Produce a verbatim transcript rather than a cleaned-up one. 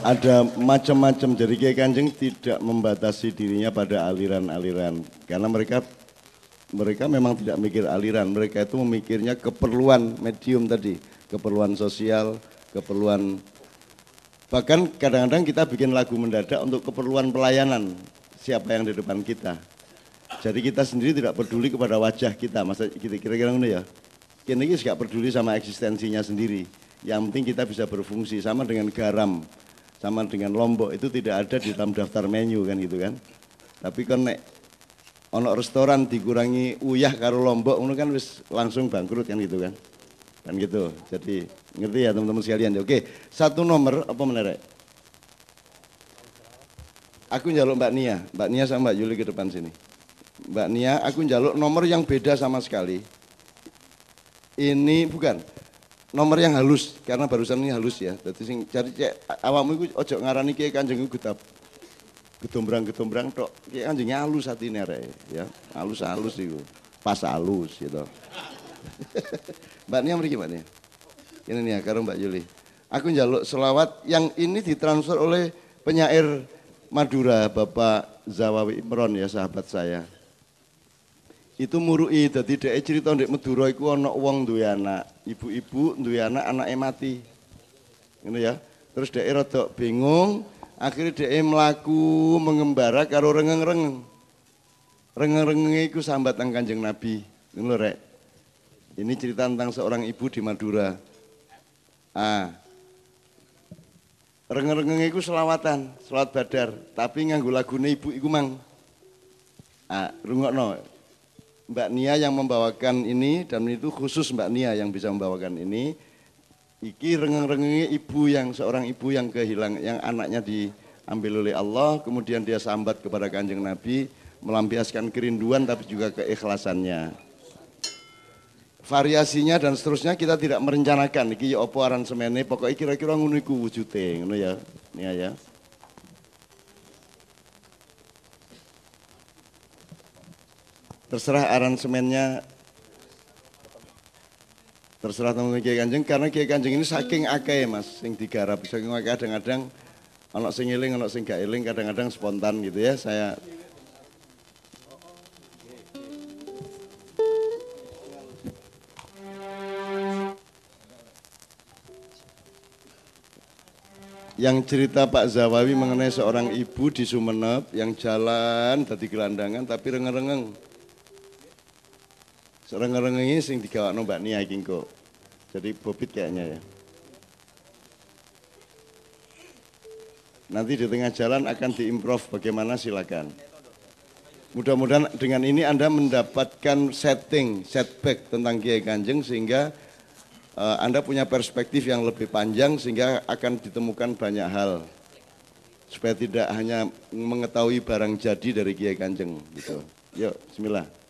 ada macam-macam. Jadi Kiai Kanjeng tidak membatasi dirinya pada aliran-aliran karena mereka mereka memang tidak mikir aliran, mereka itu memikirnya keperluan medium tadi, keperluan sosial, keperluan, bahkan kadang-kadang kita bikin lagu mendadak untuk keperluan pelayanan siapa yang di depan kita. Jadi kita sendiri tidak peduli kepada wajah kita, masa kira-kira ini ya. Kini kita nggak peduli sama eksistensinya sendiri. Yang penting kita bisa berfungsi, sama dengan garam, sama dengan lombok itu tidak ada di dalam daftar menu kan gitu kan. Tapi kan nek ono restoran dikurangi uyah karo lombok, itu kan wis langsung bangkrut kan gitu kan. Kan gitu. Jadi ngerti ya teman-teman sekalian. Oke, satu nomor apa menarik? Aku njaluk Mbak Nia, Mbak Nia sama Mbak Yuli ke depan sini. Mbak Nia, aku njaluk nomor yang beda sama sekali. Ini bukan nomor yang halus, karena barusan ini halus ya. Jadi sing cari cek awakmu iku ojo ngarani Kiai Kanjeng iku gudap gedombrang-gedombrang tok. Kiai Kanjeng halus atine arek ya. Halus-halus iku. Pas halus gitu. Mbak Nia mriki Mbak Nia. Ini nih ya karo Mbak Yuli. Aku njaluk selawat yang ini ditransfer oleh penyair Madura, Bapak Zawawi Imron ya, sahabat saya. Itu murui, jadi dia cerita di Madura itu ada wong duwe anak, ibu-ibu duwe anak, anaknya mati. Gitu ya. Terus dia rada bingung, akhirnya dia melaku mengembara karo rengeng-rengeng. Rengeng-rengeng itu sambat nang Kanjeng Nabi. Ini rek. Ini cerita tentang seorang ibu di Madura. Ah. Rengeng-rengeng itu selawatan, selawat badar, tapi nganggo lagune ibu iku mang. Ah, rungokno. Mbak Nia yang membawakan ini, dan itu khusus Mbak Nia yang bisa membawakan ini. Iki rengeng-rengengnya ibu yang seorang ibu yang kehilang, yang anaknya diambil oleh Allah, kemudian dia sambat kepada Kanjeng Nabi, melampiaskan kerinduan tapi juga keikhlasannya. Variasinya dan seterusnya kita tidak merencanakan. Iki ya apa aransemene, pokoknya kira-kira ngono iku wujude, ngono ya. Nia ya. Terserah aransemennya, terserah teman-teman Kiai Kanjeng, karena Kiai Kanjeng ini saking akeh mas, sing digarap, saking akeh kadang-kadang ono sing eling, ono sing gak eling, kadang-kadang spontan gitu ya. Saya yang cerita Pak Zawawi mengenai seorang ibu di Sumeneb yang jalan tadi gelandangan tapi rengeng-rengeng. Rengeng-rengeng ini sing digawakno Mbak Nia iki kok. Jadi bobit kayaknya ya. Nanti di tengah jalan akan diimprov bagaimana silakan. Mudah-mudahan dengan ini Anda mendapatkan setting, setback tentang Kiai Kanjeng sehingga uh, Anda punya perspektif yang lebih panjang sehingga akan ditemukan banyak hal. Supaya tidak hanya mengetahui barang jadi dari Kiai Kanjeng gitu. Yuk, bismillah.